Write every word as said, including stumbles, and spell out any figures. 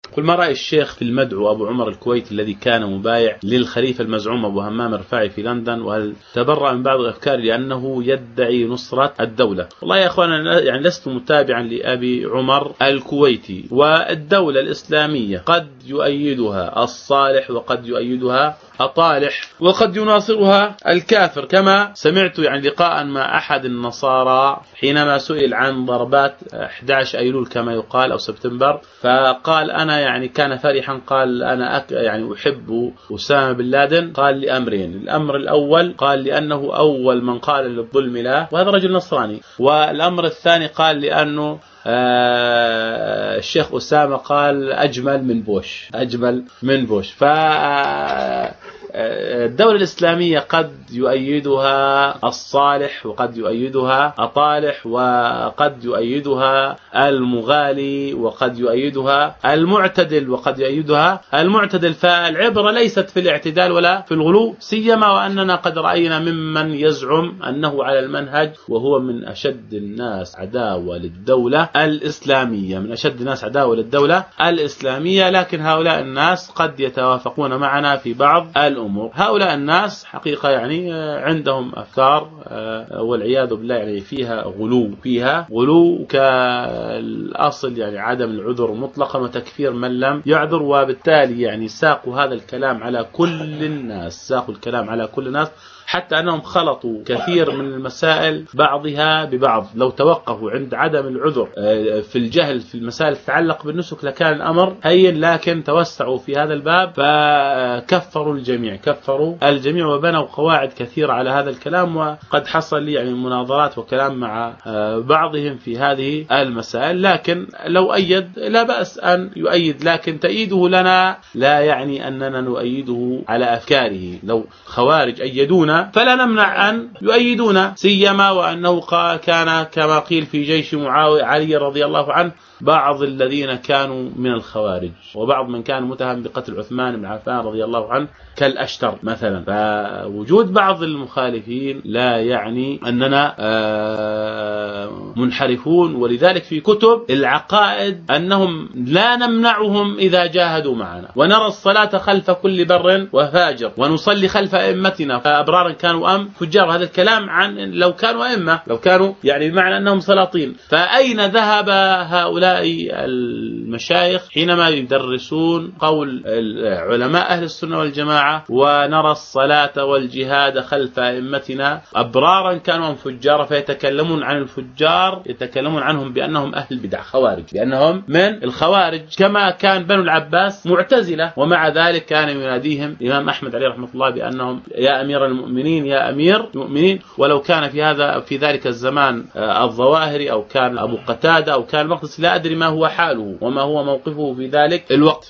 قل ما رأي الشيخ في المدعو أبو عمر الكويتي الذي كان مبايع للخليفة المزعوم أبو همام الرفاعي في لندن، وهل تبرأ من بعض الأفكار لأنه يدعي نصرة الدولة؟ والله يا أخوانا يعني لست متابعا لأبي عمر الكويتي، والدولة الإسلامية قد يؤيدها الصالح وقد يؤيدها الطالح وقد يناصرها الكافر، كما سمعت يعني لقاء مع أحد النصارى حينما سئل عن ضربات أحد عشر أيلول كما يقال أو سبتمبر، فقال أنا يعني كان فرحا، قال أنا أك يعني أحب أسامة بن لادن، قال لأمرين: الأمر الأول قال لأنه أول من قال للظلم لا، وهذا رجل نصراني، والأمر الثاني قال لأنه آه الشيخ أسامة قال أجمل من بوش، أجمل من بوش. ف الدولة الإسلامية قد يؤيدها الصالح وقد يؤيدها الطالح وقد يؤيدها المغالي وقد يؤيدها المعتدل وقد يؤيدها المعتدل، فالعبرة ليست في الاعتدال ولا في الغلو، سيما وأننا قد رأينا ممن يزعم أنه على المنهج وهو من أشد الناس عداوة للدولة الإسلامية، من أشد الناس عداوة للدولة الإسلامية، لكن هؤلاء الناس قد يتوافقون معنا في بعض الأمور. هؤلاء الناس حقيقة يعني عندهم أفكار والعياذ بالله يعني فيها غلو، فيها غلو كالأصل يعني عدم العذر مطلقا وتكفير من لم يعذر، وبالتالي يعني ساقوا هذا الكلام على كل الناس، ساقوا الكلام على كل الناس حتى أنهم خلطوا كثير من المسائل بعضها ببعض. لو توقفوا عند عدم العذر في الجهل في المسائل تتعلق بالنسك لكان الأمر هين، لكن توسعوا في هذا الباب فكفروا الجميع، كفروا الجميع وبنوا قواعد كثيرة على هذا الكلام. وقد حصل لي يعني مناظرات وكلام مع بعضهم في هذه المسائل، لكن لو أيد لا بأس أن يؤيد، لكن تأييده لنا لا يعني أننا نؤيده على أفكاره. لو خوارج أيدونا فلا نمنع أن يؤيدونا، سيما وأنه كان كما قيل في جيش معاوية علي رضي الله عنه بعض الذين كانوا من الخوارج، وبعض من كان متهم بقتل عثمان بن عفان رضي الله عنه كالأشتر مثلا. فوجود بعض المخالفين لا يعني أننا منحرفون، ولذلك في كتب العقائد أنهم لا نمنعهم إذا جاهدوا معنا، ونرى الصلاة خلف كل بر وفاجر، ونصلي خلف أئمتنا فأبرارا كانوا أم فجار. هذا الكلام عن لو كانوا أئمة، لو كانوا يعني بمعنى أنهم سلاطين. فأين ذهب هؤلاء المشايخ حينما يدرسون قول علماء أهل السنة والجماعة ونرى الصلاة والجهاد خلف أئمتنا أبرارا كانوا أم فجار، فيتكلمون عن الفجار يتكلمون عنهم بأنهم أهل بدع خوارج، بأنهم من الخوارج، كما كان بنو العباس معتزلة، ومع ذلك كان يناديهم الإمام أحمد عليه رحمة الله بأنهم يا أمير المؤمنين يا أمير المؤمنين. ولو كان في هذا في ذلك الزمان الظواهري أو كان أبو قتادة أو كان المقدسي لا أدري ما هو حاله وما هو موقفه في ذلك الوقت.